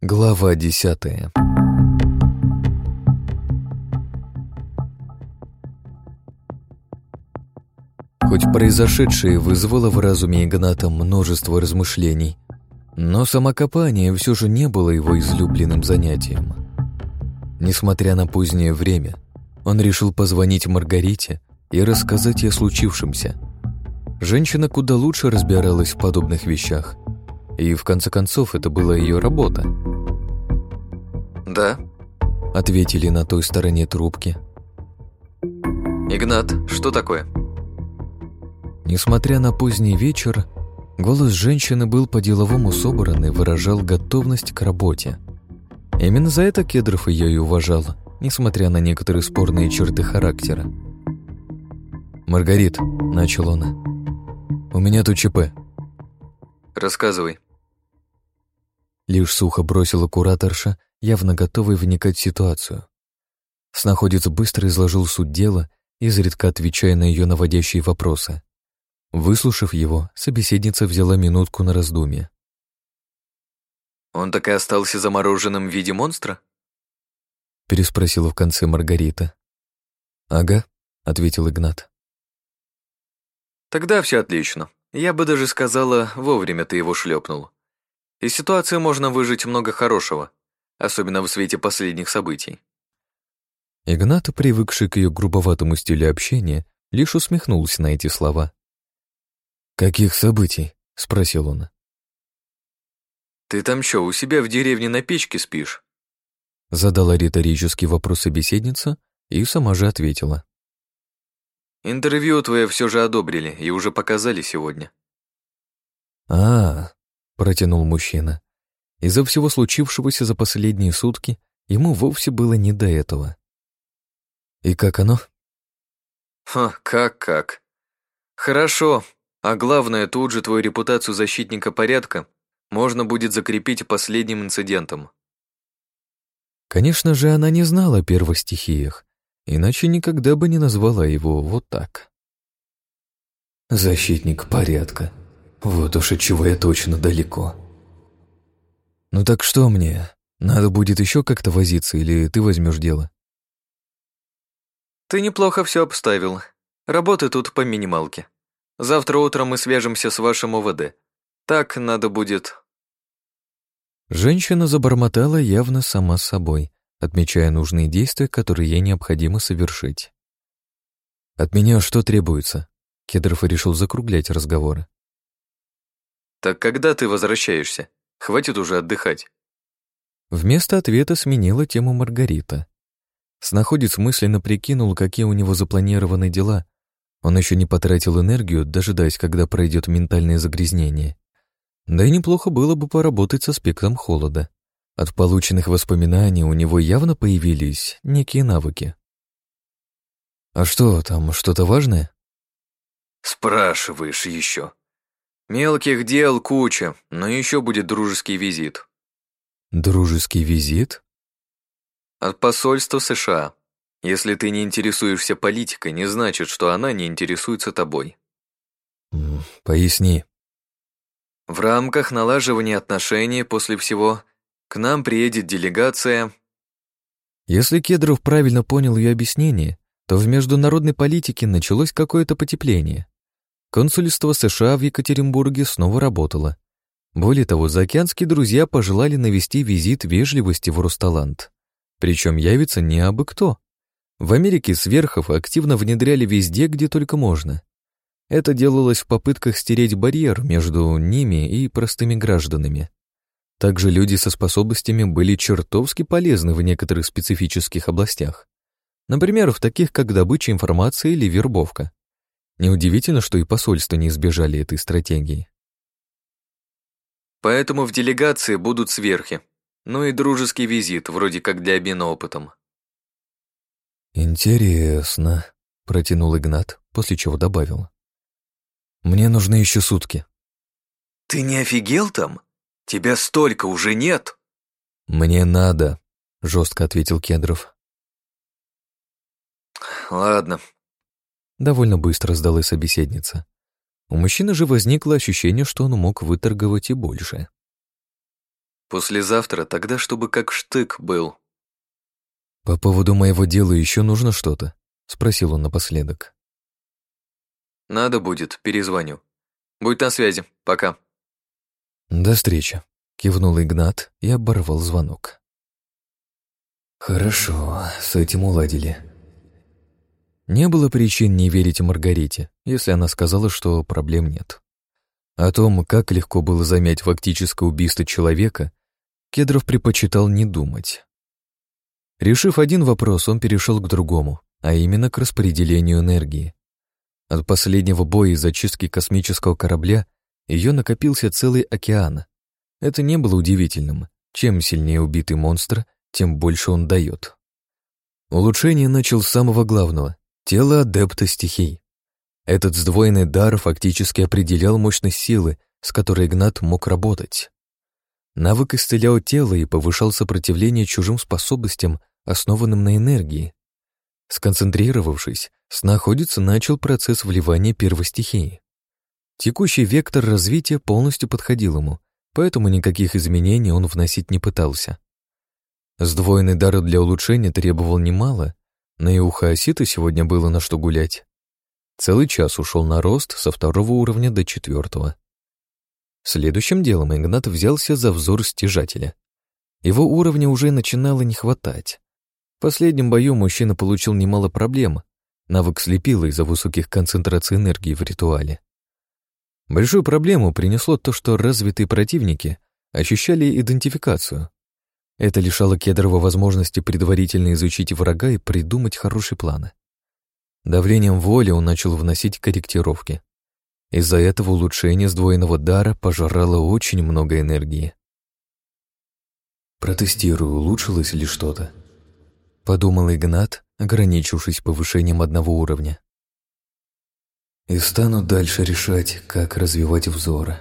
Глава 10. Хоть произошедшее вызвало в разуме Игната множество размышлений, но самокопание все же не было его излюбленным занятием. Несмотря на позднее время, он решил позвонить Маргарите и рассказать ей о случившемся. Женщина куда лучше разбиралась в подобных вещах, и в конце концов это была ее работа. «Да», — ответили на той стороне трубки. «Игнат, что такое?» Несмотря на поздний вечер, голос женщины был по-деловому собран и выражал готовность к работе. Именно за это Кедров ее и уважал, несмотря на некоторые спорные черты характера. «Маргарит», — начал он, — «у меня тут ЧП». «Рассказывай». Лишь сухо бросила кураторша, явно готовый вникать в ситуацию. Снаходец быстро изложил суть дела, изредка отвечая на ее наводящие вопросы. Выслушав его, собеседница взяла минутку на раздумье. «Он так и остался замороженным в виде монстра?» Переспросила в конце Маргарита. «Ага», — ответил Игнат. «Тогда все отлично. Я бы даже сказала, вовремя ты его шлепнул. Из ситуации можно выжить много хорошего, особенно в свете последних событий». Игнат, привыкший к ее грубоватому стилю общения, лишь усмехнулся на эти слова. «Каких событий?» — спросил он. «Ты там что, у себя в деревне на печке спишь?» Задала риторический вопрос собеседница и сама же ответила. «Интервью твое все же одобрили и уже показали сегодня». Протянул мужчина. Из-за всего случившегося за последние сутки ему вовсе было не до этого. «И как оно?» Как? Хорошо, а главное, тут же твою репутацию защитника порядка можно будет закрепить последним инцидентом». Конечно же, она не знала о первых стихиях, иначе никогда бы не назвала его вот так. «Защитник порядка. Вот уж от чего я точно далеко». «Ну так что мне? Надо будет еще как-то возиться, или ты возьмешь дело?» «Ты неплохо все обставил. Работы тут по минималке. Завтра утром мы свяжемся с вашим ОВД. Так надо будет...» Женщина забормотала явно сама с собой, отмечая нужные действия, которые ей необходимо совершить. «От меня что требуется?» Кедров решил закруглять разговоры. «Так когда ты возвращаешься? Хватит уже отдыхать». Вместо ответа сменила тему Маргарита. Снаходец мысленно прикинул, какие у него запланированы дела. Он еще не потратил энергию, дожидаясь, когда пройдет ментальное загрязнение. Да и неплохо было бы поработать с аспектом холода. От полученных воспоминаний у него явно появились некие навыки. «А что, там что-то важное?» «Спрашиваешь еще. Мелких дел куча, но еще будет дружеский визит». «Дружеский визит?» «От посольства США. Если ты не интересуешься политикой, не значит, что она не интересуется тобой». «Поясни». «В рамках налаживания отношений после всего к нам приедет делегация...» Если Кедров правильно понял ее объяснение, то в международной политике началось какое-то потепление. Консульство США в Екатеринбурге снова работало. Более того, заокеанские друзья пожелали навести визит вежливости в Русталанд. Причем явится не абы кто. В Америке сверхов активно внедряли везде, где только можно. Это делалось в попытках стереть барьер между ними и простыми гражданами. Также люди со способностями были чертовски полезны в некоторых специфических областях. Например, в таких, как добыча информации или вербовка. Неудивительно, что и посольства не избежали этой стратегии. «Поэтому в делегации будут сверхи. Ну и дружеский визит, вроде как для обмена опытом». «Интересно», — протянул Игнат, после чего добавил. «Мне нужны еще сутки». «Ты не офигел там? Тебя столько уже нет!» «Мне надо», — жестко ответил Кедров. «Ладно». Довольно быстро сдалась собеседница. У мужчины же возникло ощущение, что он мог выторговать и больше. Послезавтра тогда, чтобы как штык был. «По поводу моего дела еще нужно что-то?» — спросил он напоследок. Надо будет, перезвоню. Будь на связи, пока. «До встречи», — кивнул Игнат и оборвал звонок. «Хорошо, с этим уладили». Не было причин не верить Маргарите, если она сказала, что проблем нет. О том, как легко было замять фактическое убийство человека, Кедров предпочитал не думать. Решив один вопрос, он перешел к другому, а именно к распределению энергии. От последнего боя и зачистки космического корабля ее накопился целый океан. Это не было удивительным. Чем сильнее убитый монстр, тем больше он дает. Улучшение начал с самого главного — тела адепта стихий. Этот сдвоенный дар фактически определял мощность силы, с которой Игнат мог работать. Навык исцелял тело и повышал сопротивление чужим способностям, основанным на энергии. Сконцентрировавшись, снаходец начал процесс вливания первой стихии. Текущий вектор развития полностью подходил ему, поэтому никаких изменений он вносить не пытался. Сдвоенный дар для улучшения требовал немало, но и у Хаосита сегодня было на что гулять. Целый час ушел на рост со 2 уровня до 4. Следующим делом Игнат взялся за взор стяжателя. Его уровня уже начинало не хватать. В последнем бою мужчина получил немало проблем. Навык слепило из-за высоких концентраций энергии в ритуале. Большую проблему принесло то, что развитые противники ощущали идентификацию. Это лишало Кедрова возможности предварительно изучить врага и придумать хорошие планы. Давлением воли он начал вносить корректировки. Из-за этого улучшение сдвоенного дара пожрало очень много энергии. «Протестирую, улучшилось ли что-то?» — подумал Игнат, ограничившись повышением 1 уровня. «И стану дальше решать, как развивать взоры».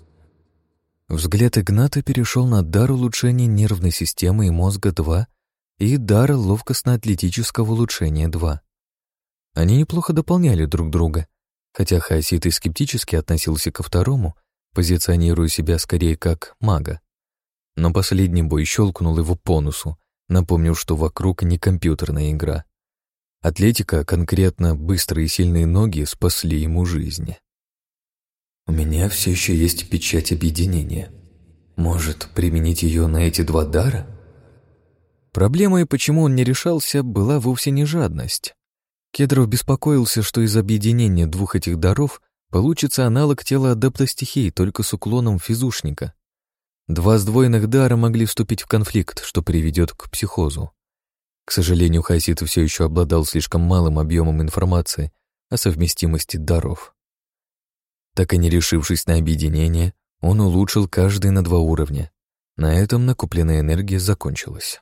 Взгляд Игната перешел на дар улучшения нервной системы и мозга 2 и дар ловкостно-атлетического улучшения 2. Они неплохо дополняли друг друга, хотя Хаосит и скептически относился ко второму, позиционируя себя скорее как мага. Но последний бой щелкнул его по носу, напомнив, что вокруг не компьютерная игра. Атлетика, конкретно быстрые и сильные ноги, спасли ему жизнь. «У меня все еще есть печать объединения. Может, применить ее на эти 2 дара?» Проблемой, почему он не решался, была вовсе не жадность. Кедров беспокоился, что из объединения 2 этих даров получится аналог тела адепта стихий, только с уклоном физушника. 2 сдвоенных дара могли вступить в конфликт, что приведет к психозу. К сожалению, Хаосит все еще обладал слишком малым объемом информации о совместимости даров. Так и не решившись на объединение, он улучшил каждый на 2 уровня. На этом накопленная энергия закончилась.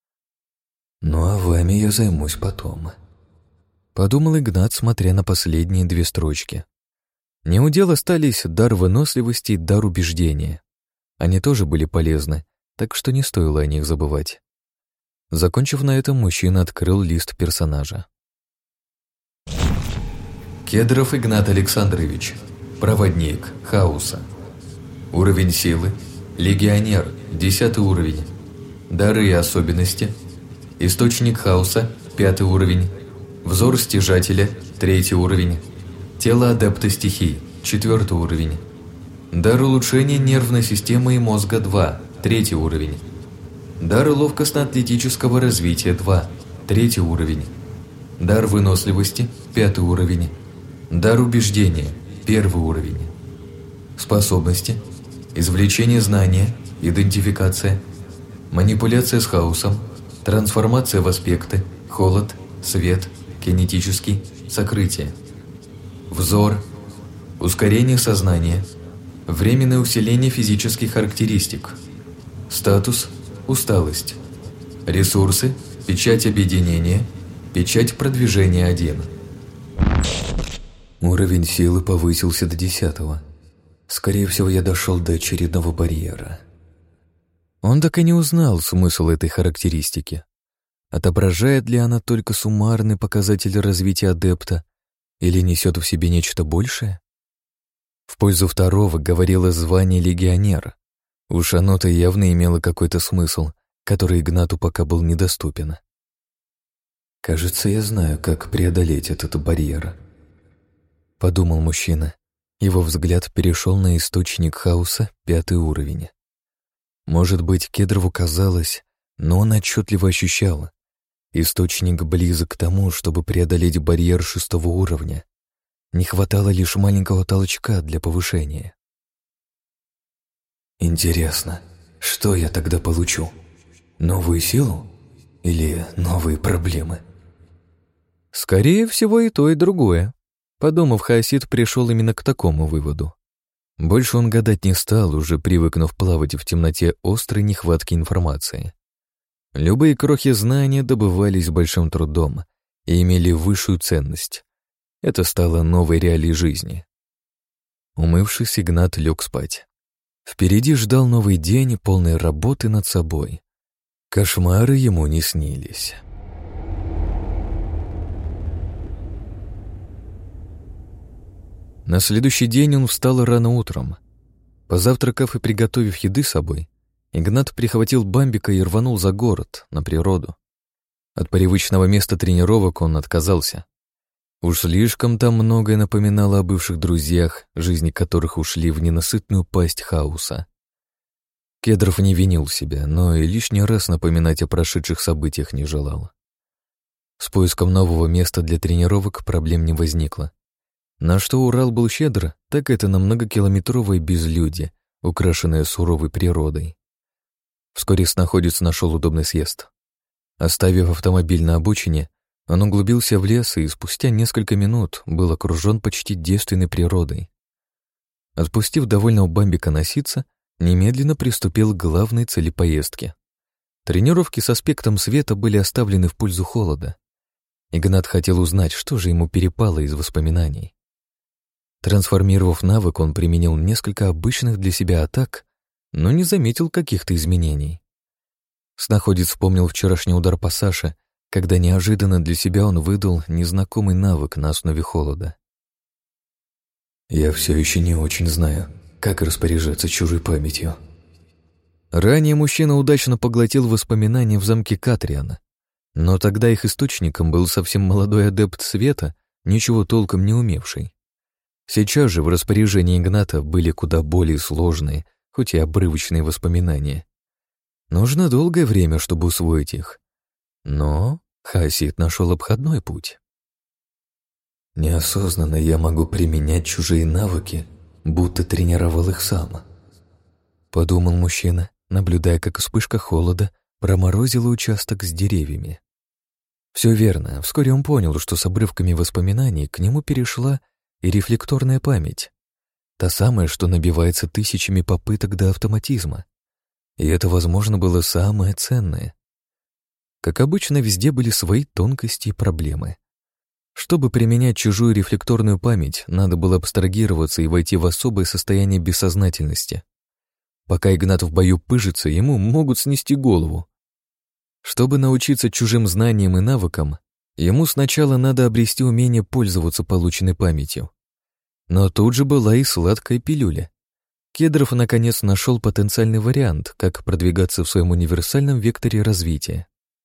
«Ну а вами я займусь потом», — подумал Игнат, смотря на последние 2 строчки. Неудел остались дар выносливости и дар убеждения. Они тоже были полезны, так что не стоило о них забывать. Закончив на этом, мужчина открыл лист персонажа. Кедров Игнат Александрович. Проводник хаоса. Уровень силы. Легионер. 10 уровень. Дары и особенности. Источник хаоса. 5 уровень. Взор стяжателя. 3 уровень. Тело адепта стихий. 4 уровень. Дар улучшения нервной системы и мозга 2. 3 уровень. Дар ловкостно-атлетического развития 2. 3 уровень. Дар выносливости. 5 уровень. Дар убеждения. 1 уровень. Способности. Извлечение знания. Идентификация. Манипуляция с хаосом. Трансформация в аспекты. Холод. Свет. Кинетический. Сокрытие. Взор. Ускорение сознания. Временное усиление физических характеристик. Статус. Усталость. Ресурсы. Печать объединения. Печать продвижения 1. Уровень силы повысился до 10. Скорее всего, я дошел до очередного барьера. Он так и не узнал смысл этой характеристики. Отображает ли она только суммарный показатель развития адепта или несет в себе нечто большее? В пользу второго говорило звание легионера. Уж оно-то явно имело какой-то смысл, который Игнату пока был недоступен. «Кажется, я знаю, как преодолеть этот барьер», — подумал мужчина. Его взгляд перешел на источник хаоса, 5-й уровень. Может быть, Кедрову казалось, но он отчетливо ощущал. Источник близок к тому, чтобы преодолеть барьер 6-го уровня. Не хватало лишь маленького толчка для повышения. Интересно, что я тогда получу? Новую силу или новые проблемы? Скорее всего, и то, и другое. Подумав, Хаосид пришел именно к такому выводу. Больше он гадать не стал, уже привыкнув плавать в темноте острой нехватки информации. Любые крохи знания добывались большим трудом и имели высшую ценность. Это стало новой реалией жизни. Умывшись, Игнат лег спать. Впереди ждал новый день, полный работы над собой. Кошмары ему не снились. На следующий день он встал рано утром. Позавтракав и приготовив еды с собой, Игнат прихватил Бамбика и рванул за город, на природу. От привычного места тренировок он отказался. Уж слишком там многое напоминало о бывших друзьях, жизни которых ушли в ненасытную пасть хаоса. Кедров не винил себя, но и лишний раз напоминать о прошедших событиях не желал. С поиском нового места для тренировок проблем не возникло. На что Урал был щедр, так это на многокилометровое безлюдье, украшенное суровой природой. Вскоре снаходец нашел удобный съезд. Оставив автомобиль на обочине, он углубился в лес и спустя несколько минут был окружен почти девственной природой. Отпустив довольного Бамбика носиться, немедленно приступил к главной цели поездки. Тренировки с аспектом света были оставлены в пользу холода. Игнат хотел узнать, что же ему перепало из воспоминаний. Трансформировав навык, он применил несколько обычных для себя атак, но не заметил каких-то изменений. Снаходец вспомнил вчерашний удар по Саше, когда неожиданно для себя он выдал незнакомый навык на основе холода. «Я все еще не очень знаю, как распоряжаться чужой памятью». Ранее мужчина удачно поглотил воспоминания в замке Катриана, но тогда их источником был совсем молодой адепт света, ничего толком не умевший. Сейчас же в распоряжении Игната были куда более сложные, хоть и обрывочные воспоминания. Нужно долгое время, чтобы усвоить их. Но Хаосид нашел обходной путь. «Неосознанно я могу применять чужие навыки, будто тренировал их сам», — подумал мужчина, наблюдая, как вспышка холода проморозила участок с деревьями. Все верно, вскоре он понял, что с обрывками воспоминаний к нему перешла и рефлекторная память. Та самая, что набивается тысячами попыток до автоматизма. И это, возможно, было самое ценное. Как обычно, везде были свои тонкости и проблемы. Чтобы применять чужую рефлекторную память, надо было абстрагироваться и войти в особое состояние бессознательности. Пока Игнат в бою пыжится, ему могут снести голову. Чтобы научиться чужим знаниям и навыкам, ему сначала надо обрести умение пользоваться полученной памятью. Но тут же была и сладкая пилюля. Кедров наконец нашел потенциальный вариант, как продвигаться в своем универсальном векторе развития.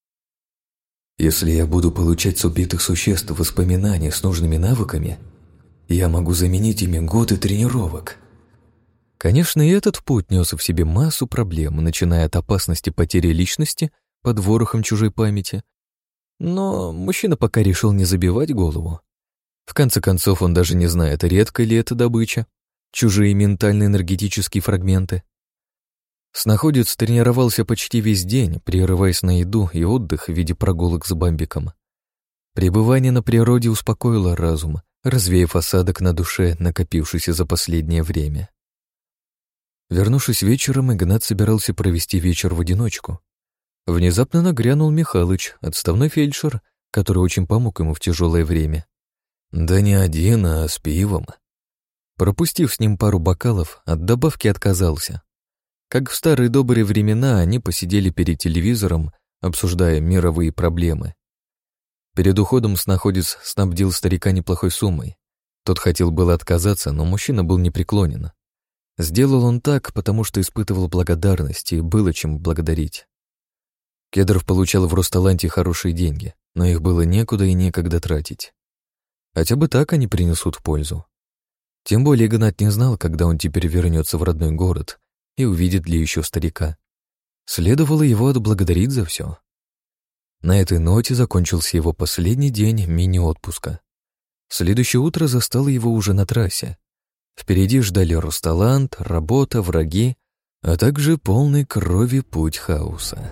«Если я буду получать с убитых существ воспоминания с нужными навыками, я могу заменить ими годы тренировок». Конечно, и этот путь нес в себе массу проблем, начиная от опасности потери личности под ворохом чужой памяти. Но мужчина пока решил не забивать голову. В конце концов, он даже не знает, редкая ли это добыча, чужие ментальные энергетические фрагменты. Снаходец тренировался почти весь день, прерываясь на еду и отдых в виде прогулок с Бамбиком. Пребывание на природе успокоило разум, развеяв осадок на душе, накопившийся за последнее время. Вернувшись вечером, Игнат собирался провести вечер в одиночку. Внезапно нагрянул Михалыч, отставной фельдшер, который очень помог ему в тяжелое время. Да не один, а с пивом. Пропустив с ним пару бокалов, от добавки отказался. Как в старые добрые времена, они посидели перед телевизором, обсуждая мировые проблемы. Перед уходом снаходец снабдил старика неплохой суммой. Тот хотел было отказаться, но мужчина был непреклонен. Сделал он так, потому что испытывал благодарность и было чем благодарить. Кедров получал в Росталанте хорошие деньги, но их было некуда и некогда тратить. Хотя бы так они принесут пользу. Тем более Игнат не знал, когда он теперь вернется в родной город и увидит ли еще старика. Следовало его отблагодарить за все. На этой ноте закончился его последний день мини-отпуска. Следующее утро застало его уже на трассе. Впереди ждали Росталант, работа, враги, а также полный крови путь хаоса.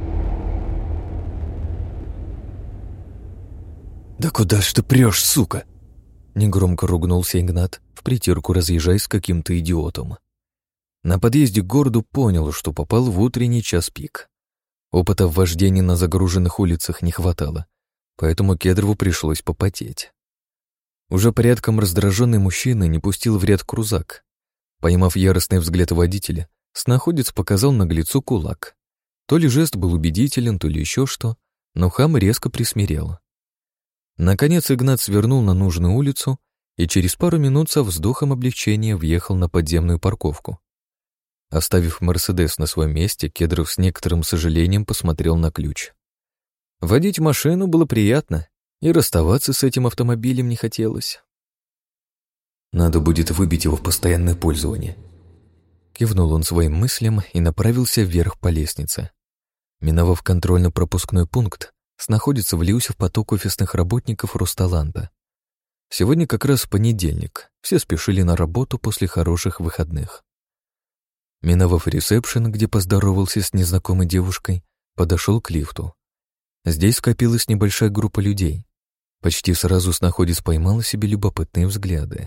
«Да куда ж ты прешь, сука?» Негромко ругнулся Игнат, в притирку разъезжаясь с каким-то идиотом. На подъезде к городу понял, что попал в утренний час пик. Опыта в вождении на загруженных улицах не хватало, поэтому Кедрову пришлось попотеть. Уже порядком раздраженный мужчина не пустил в ряд крузак. Поймав яростный взгляд водителя, снаходец показал наглецу кулак. То ли жест был убедителен, то ли еще что, но хам резко присмирел. Наконец Игнат свернул на нужную улицу и через пару минут со вздохом облегчения въехал на подземную парковку. Оставив «Мерседес» на своем месте, Кедров с некоторым сожалением посмотрел на ключ. Водить машину было приятно, и расставаться с этим автомобилем не хотелось. «Надо будет выбить его в постоянное пользование», — кивнул он своим мыслям и направился вверх по лестнице. Миновав контрольно-пропускной пункт, снаходится влился в поток офисных работников Росталанта. Сегодня как раз понедельник, все спешили на работу после хороших выходных. Миновав ресепшн, где поздоровался с незнакомой девушкой, подошел к лифту. Здесь скопилась небольшая группа людей. Почти сразу снаходец поймал себе любопытные взгляды.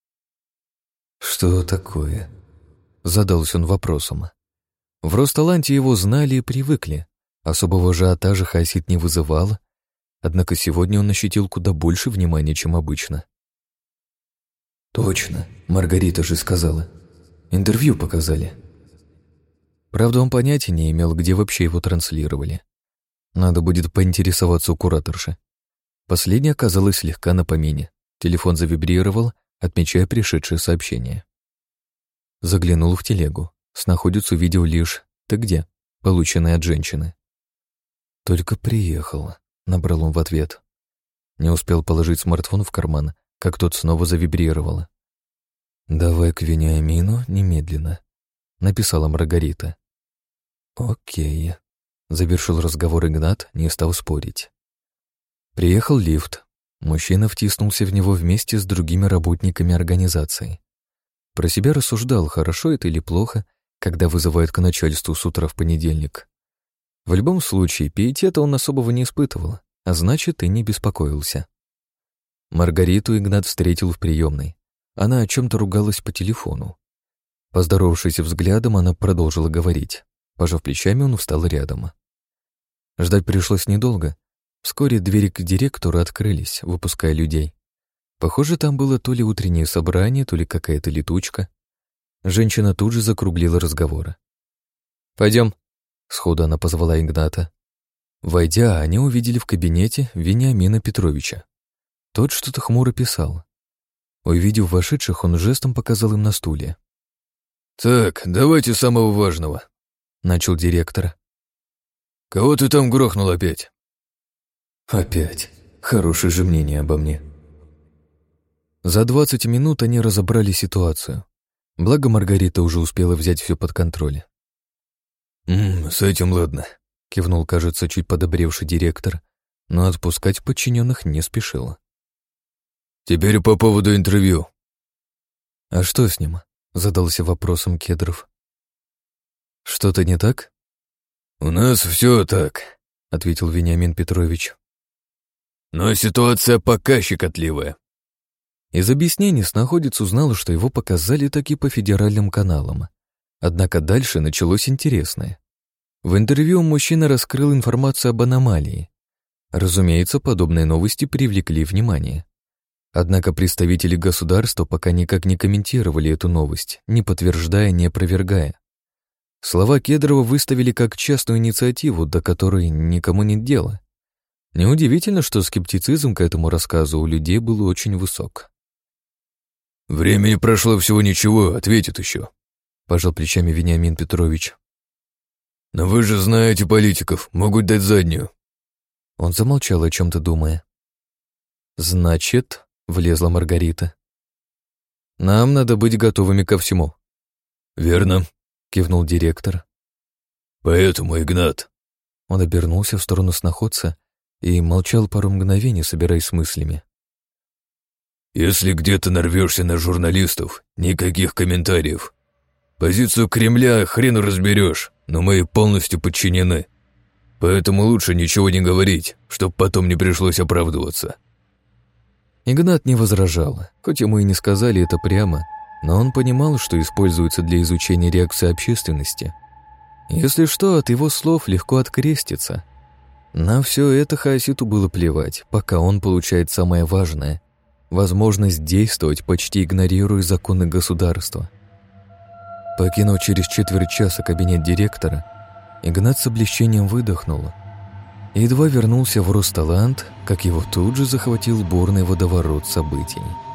«Что такое?» — задался он вопросом. В Росталанте его знали и привыкли. Особого ажиотажа хаосит не вызывало, однако сегодня он ощутил куда больше внимания, чем обычно. «Точно, Маргарита же сказала. Интервью показали». Правда, он понятия не имел, где вообще его транслировали. Надо будет поинтересоваться у кураторши. Последняя оказалась слегка на помине. Телефон завибрировал, отмечая пришедшее сообщение. Заглянул в телегу. Снаходец увидел лишь «Ты где?», полученное от женщины. «Только приехал», — набрал он в ответ. Не успел положить смартфон в карман, как тот снова завибрировал. «Давай к Вениамину немедленно», — написала Маргарита. «Окей», — завершил разговор Игнат, не стал спорить. Приехал лифт. Мужчина втиснулся в него вместе с другими работниками организации. Про себя рассуждал, хорошо это или плохо, когда вызывают к начальству с утра в понедельник. В любом случае, пиетета он особого не испытывал, а значит, и не беспокоился. Маргариту Игнат встретил в приемной. Она о чем-то ругалась по телефону. Поздоровавшись взглядом, она продолжила говорить. Пожав плечами, он встал рядом. Ждать пришлось недолго. Вскоре двери к директору открылись, выпуская людей. Похоже, там было то ли утреннее собрание, то ли какая-то летучка. Женщина тут же закруглила разговор. «Пойдем», — сходу она позвала Игната. Войдя, они увидели в кабинете Вениамина Петровича. Тот что-то хмуро писал. Увидев вошедших, он жестом показал им на стуле. «Так, давайте самого важного», — начал директор. «Кого ты там грохнул опять?» «Опять. Хорошее же мнение обо мне». За 20 минут они разобрали ситуацию. Благо Маргарита уже успела взять все под контроль. С этим ладно», — кивнул, кажется, чуть подобревший директор, но отпускать подчиненных не спешил. «Теперь по поводу интервью». «А что с ним?» — задался вопросом Кедров. «Что-то не так?» «У нас все так», — ответил Вениамин Петрович. «Но ситуация пока щекотливая». Из объяснений снаходец узнал, что его показали таки по федеральным каналам. Однако дальше началось интересное. В интервью мужчина раскрыл информацию об аномалии. Разумеется, подобные новости привлекли внимание. Однако представители государства пока никак не комментировали эту новость, не подтверждая, не опровергая. Слова Кедрова выставили как частную инициативу, до которой никому нет дела. Неудивительно, что скептицизм к этому рассказу у людей был очень высок. «Времени прошло всего ничего, ответит еще», пожал плечами Вениамин Петрович. «Но вы же знаете политиков, могут дать заднюю». Он замолчал, о чем-то думая. «Значит», — влезла Маргарита, — «нам надо быть готовыми ко всему». «Верно», — кивнул директор. «Поэтому, Игнат...» Он обернулся в сторону сноходца и молчал пару мгновений, собираясь с мыслями. «Если где-то нарвешься на журналистов, никаких комментариев. Позицию Кремля хрен разберешь, но мы полностью подчинены. Поэтому лучше ничего не говорить, чтоб потом не пришлось оправдываться». Игнат не возражал, хоть ему и не сказали это прямо, но он понимал, что используется для изучения реакции общественности. Если что, от его слов легко откреститься. На все это Хаоситу было плевать, пока он получает самое важное — возможность действовать, почти игнорируя законы государства. Покинув через четверть часа кабинет директора, Игнат с облегчением выдохнул. Едва вернулся в Росталант, как его тут же захватил бурный водоворот событий.